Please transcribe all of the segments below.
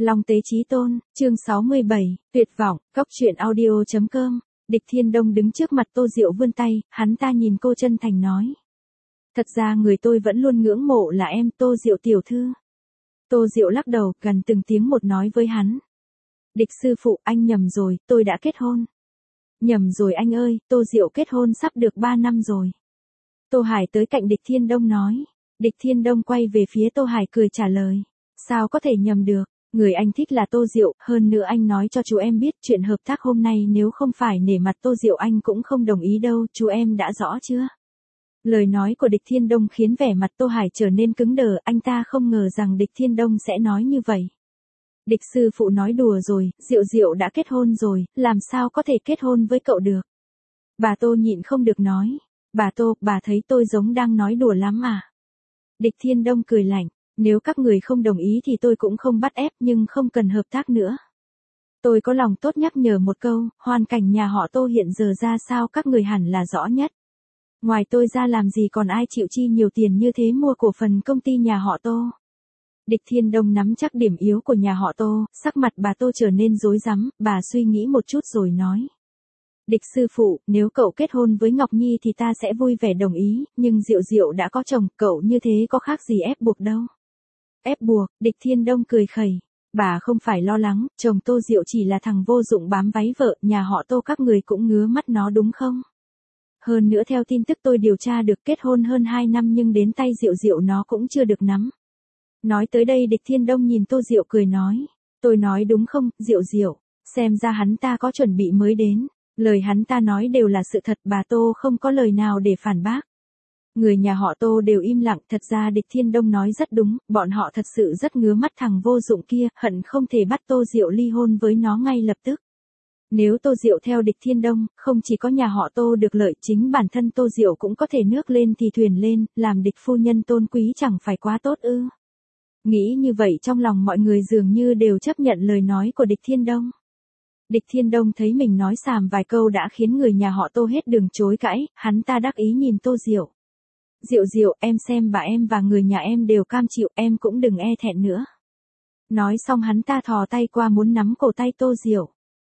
Long Tế Chí Tôn, chương 67, tuyệt vọng, góc truyện audio.com. Địch Thiên Đông đứng trước mặt Tô Diệu vươn tay, hắn ta nhìn cô chân thành nói. Thật ra người tôi vẫn luôn ngưỡng mộ là em, Tô Diệu tiểu thư. Tô Diệu lắc đầu, gần từng tiếng một nói với hắn. Địch sư phụ, anh nhầm rồi, tôi đã kết hôn. Nhầm rồi anh ơi, Tô Diệu kết hôn sắp được 3 năm rồi. Tô Hải tới cạnh Địch Thiên Đông nói. Địch Thiên Đông quay về phía Tô Hải cười trả lời. Sao có thể nhầm được, người anh thích là Tô Diệu, hơn nữa anh nói cho chú em biết chuyện hợp tác hôm nay nếu không phải nể mặt Tô Diệu anh cũng không đồng ý đâu, chú em đã rõ chưa? Lời nói của Địch Thiên Đông khiến vẻ mặt Tô Hải trở nên cứng đờ, anh ta không ngờ rằng Địch Thiên Đông sẽ nói như vậy. Địch sư phụ nói đùa rồi, Diệu Diệu đã kết hôn rồi, làm sao có thể kết hôn với cậu được? Bà Tô nhịn không được nói. Bà Tô, bà thấy tôi giống đang nói đùa lắm à? Địch Thiên Đông cười lạnh. Nếu các người không đồng ý thì tôi cũng không bắt ép, nhưng không cần hợp tác nữa. Tôi có lòng tốt nhắc nhở một câu, hoàn cảnh nhà họ Tô hiện giờ ra sao các người hẳn là rõ nhất. Ngoài tôi ra làm gì còn ai chịu chi nhiều tiền như thế mua cổ phần công ty nhà họ Tô. Địch Thiên Đông nắm chắc điểm yếu của nhà họ Tô, sắc mặt bà Tô trở nên rối rắm, bà suy nghĩ một chút rồi nói. Địch sư phụ, nếu cậu kết hôn với Ngọc Nhi thì ta sẽ vui vẻ đồng ý, nhưng Diệu Diệu đã có chồng, cậu như thế có khác gì ép buộc đâu. Ép buộc, Địch Thiên Đông cười khẩy. Bà không phải lo lắng, chồng Tô Diệu chỉ là thằng vô dụng bám váy vợ, nhà họ Tô các người cũng ngứa mắt nó đúng không? Hơn nữa theo tin tức tôi điều tra được kết hôn hơn 2 năm nhưng đến tay Diệu Diệu nó cũng chưa được nắm. Nói tới đây Địch Thiên Đông nhìn Tô Diệu cười nói. Tôi nói đúng không, Diệu Diệu, xem ra hắn ta có chuẩn bị mới đến. Lời hắn ta nói đều là sự thật, bà Tô không có lời nào để phản bác. Người nhà họ Tô đều im lặng, thật ra Địch Thiên Đông nói rất đúng, bọn họ thật sự rất ngứa mắt thằng vô dụng kia, hận không thể bắt Tô Diệu ly hôn với nó ngay lập tức. Nếu Tô Diệu theo Địch Thiên Đông, không chỉ có nhà họ Tô được lợi, chính bản thân Tô Diệu cũng có thể nước lên thì thuyền lên, làm địch phu nhân tôn quý chẳng phải quá tốt ư. Nghĩ như vậy trong lòng mọi người dường như đều chấp nhận lời nói của Địch Thiên Đông. Địch Thiên Đông thấy mình nói xàm vài câu đã khiến người nhà họ Tô hết đường chối cãi, hắn ta đắc ý nhìn Tô Diệu. Diệu Diệu, em xem bà em và người nhà em đều cam chịu, em cũng đừng e thẹn nữa. Nói xong hắn ta thò tay qua muốn nắm cổ tay Tô Diệu.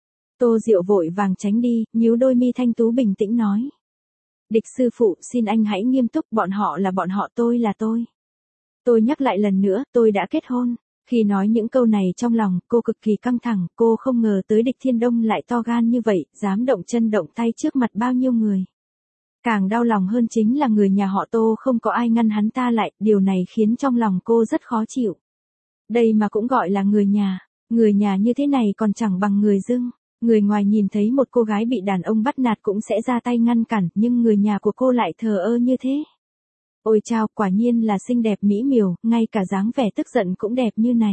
Tô Diệu vội vàng tránh đi, nhíu đôi mi thanh tú bình tĩnh nói. Địch sư phụ, xin anh hãy nghiêm túc, bọn họ là bọn họ, tôi là tôi. Tôi nhắc lại lần nữa, tôi đã kết hôn. Khi nói những câu này trong lòng, cô cực kỳ căng thẳng, cô không ngờ tới Địch Thiên Đông lại to gan như vậy, dám động chân động tay trước mặt bao nhiêu người. Càng đau lòng hơn chính là người nhà họ Tô không có ai ngăn hắn ta lại, điều này khiến trong lòng cô rất khó chịu. Đây mà cũng gọi là người nhà như thế này còn chẳng bằng người dưng. Người ngoài nhìn thấy một cô gái bị đàn ông bắt nạt cũng sẽ ra tay ngăn cản, nhưng người nhà của cô lại thờ ơ như thế. Ôi chao, quả nhiên là xinh đẹp mỹ miều, ngay cả dáng vẻ tức giận cũng đẹp như này.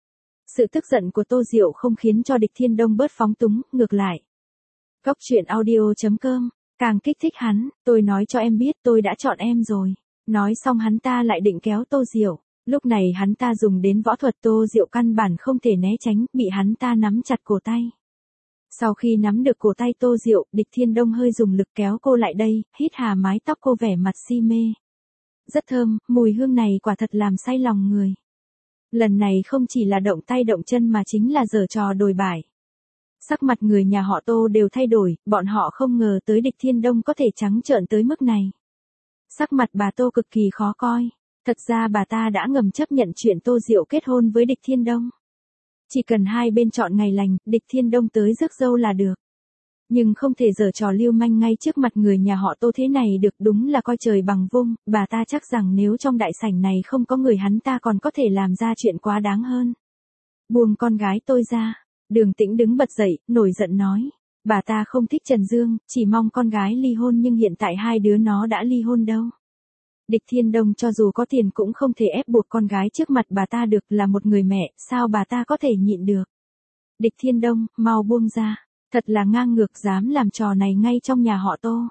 Sự tức giận của Tô Diệu không khiến cho Địch Thiên Đông bớt phóng túng, ngược lại. Góc truyện audio.com, càng kích thích hắn, tôi nói cho em biết tôi đã chọn em rồi. Nói xong hắn ta lại định kéo Tô Diệu. Lúc này hắn ta dùng đến võ thuật, Tô Diệu căn bản không thể né tránh, bị hắn ta nắm chặt cổ tay. Sau khi nắm được cổ tay Tô Diệu, Địch Thiên Đông hơi dùng lực kéo cô lại đây, hít hà mái tóc cô vẻ mặt si mê. Rất thơm, mùi hương này quả thật làm say lòng người. Lần này không chỉ là động tay động chân mà chính là giở trò đồi bại. Sắc mặt người nhà họ Tô đều thay đổi, bọn họ không ngờ tới Địch Thiên Đông có thể trắng trợn tới mức này. Sắc mặt bà Tô cực kỳ khó coi. Thật ra bà ta đã ngầm chấp nhận chuyện Tô Diệu kết hôn với Địch Thiên Đông. Chỉ cần hai bên chọn ngày lành, Địch Thiên Đông tới rước dâu là được. Nhưng không thể giở trò lưu manh ngay trước mặt người nhà họ Tô thế này được, đúng là coi trời bằng vung, bà ta chắc rằng nếu trong đại sảnh này không có người hắn ta còn có thể làm ra chuyện quá đáng hơn. Buông con gái tôi ra. Đường Tĩnh đứng bật dậy, nổi giận nói. Bà ta không thích Trần Dương, chỉ mong con gái ly hôn nhưng hiện tại hai đứa nó đã ly hôn đâu. Địch Thiên Đông cho dù có tiền cũng không thể ép buộc con gái trước mặt bà ta được, là một người mẹ, sao bà ta có thể nhịn được. Địch Thiên Đông, mau buông ra. Thật là ngang ngược, dám làm trò này ngay trong nhà họ Tô.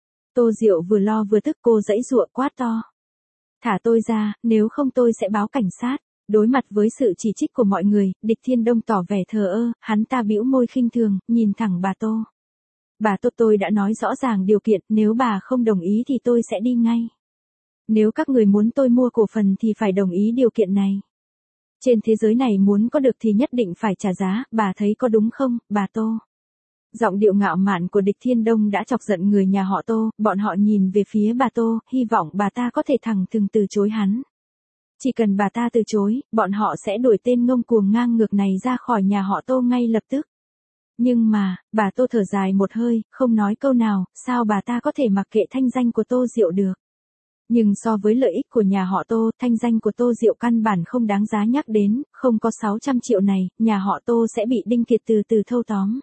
Tô Diệu vừa lo vừa tức, cô giãy giụa quát to. Thả tôi ra, nếu không tôi sẽ báo cảnh sát. Đối mặt với sự chỉ trích của mọi người, Địch Thiên Đông tỏ vẻ thờ ơ, hắn ta bĩu môi khinh thường, nhìn thẳng bà Tô. Bà Tô, tôi đã nói rõ ràng điều kiện, nếu bà không đồng ý thì tôi sẽ đi ngay. Nếu các người muốn tôi mua cổ phần thì phải đồng ý điều kiện này. Trên thế giới này muốn có được thì nhất định phải trả giá, bà thấy có đúng không, bà Tô? Giọng điệu ngạo mạn của Địch Thiên Đông đã chọc giận người nhà họ Tô, bọn họ nhìn về phía bà Tô, hy vọng bà ta có thể thẳng thừng từ chối hắn. Chỉ cần bà ta từ chối, bọn họ sẽ đuổi tên ngông cuồng ngang ngược này ra khỏi nhà họ Tô ngay lập tức. Nhưng mà, bà Tô thở dài một hơi, không nói câu nào, sao bà ta có thể mặc kệ thanh danh của Tô Diệu được. Nhưng so với lợi ích của nhà họ Tô, thanh danh của Tô Diệu căn bản không đáng giá nhắc đến, không có 600 triệu này, nhà họ Tô sẽ bị Đinh Kiệt từ từ thâu tóm.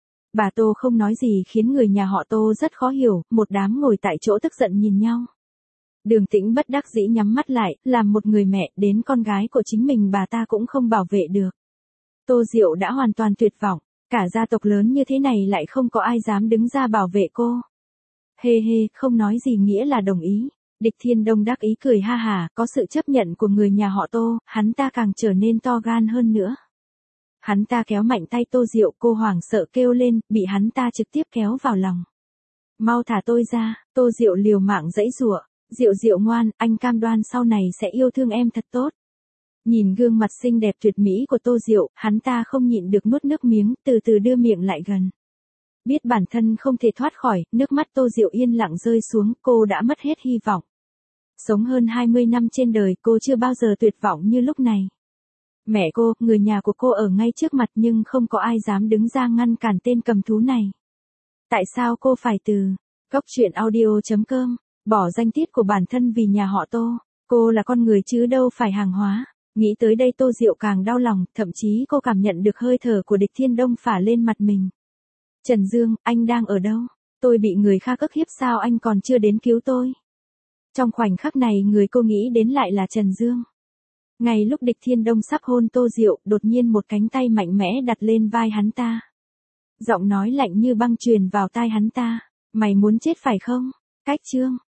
Bà Tô không nói gì khiến người nhà họ Tô rất khó hiểu, một đám ngồi tại chỗ tức giận nhìn nhau. Đường Tĩnh bất đắc dĩ nhắm mắt lại, làm một người mẹ, đến con gái của chính mình bà ta cũng không bảo vệ được. Tô Diệu đã hoàn toàn tuyệt vọng, cả gia tộc lớn như thế này lại không có ai dám đứng ra bảo vệ cô. Hê hê, không nói gì nghĩa là đồng ý. Địch Thiên Đông đắc ý cười ha hà, có sự chấp nhận của người nhà họ Tô, hắn ta càng trở nên to gan hơn nữa. Hắn ta kéo mạnh tay Tô Diệu, cô hoảng sợ kêu lên, bị hắn ta trực tiếp kéo vào lòng. Mau thả tôi ra, Tô Diệu liều mạng giãy giụa, Diệu Diệu ngoan, anh cam đoan sau này sẽ yêu thương em thật tốt. Nhìn gương mặt xinh đẹp tuyệt mỹ của Tô Diệu, hắn ta không nhịn được nuốt nước miếng, từ từ đưa miệng lại gần. Biết bản thân không thể thoát khỏi, nước mắt Tô Diệu yên lặng rơi xuống, cô đã mất hết hy vọng. Sống hơn 20 năm trên đời, cô chưa bao giờ tuyệt vọng như lúc này. Mẹ cô, người nhà của cô ở ngay trước mặt nhưng không có ai dám đứng ra ngăn cản tên cầm thú này. Tại sao cô phải từ goctruyện.audio.com bỏ danh tiết của bản thân vì nhà họ Tô? Cô là con người chứ đâu phải hàng hóa. Nghĩ tới đây Tô Diệu càng đau lòng, thậm chí cô cảm nhận được hơi thở của Địch Thiên Đông phả lên mặt mình. Trần Dương, anh đang ở đâu? Tôi bị người khác ức hiếp sao anh còn chưa đến cứu tôi? Trong khoảnh khắc này người cô nghĩ đến lại là Trần Dương. Ngay lúc Địch Thiên Đông sắp hôn Tô Diệu, đột nhiên một cánh tay mạnh mẽ đặt lên vai hắn ta. Giọng nói lạnh như băng truyền vào tai hắn ta. Mày muốn chết phải không? Cách chương.